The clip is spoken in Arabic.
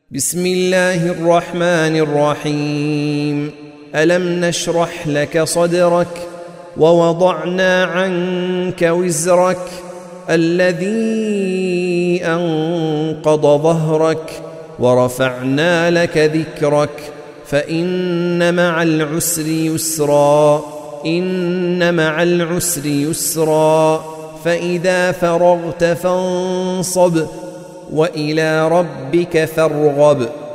بسم الله الرحمن الرحيم. ألم نشرح لك صدرك ووضعنا عنك وزرك الذي أنقض ظهرك ورفعنا لك ذكرك فإن مع العسر يسرا إن مع العسر يسرا فإذا فرغت فانصب وإلى ربك فارغب.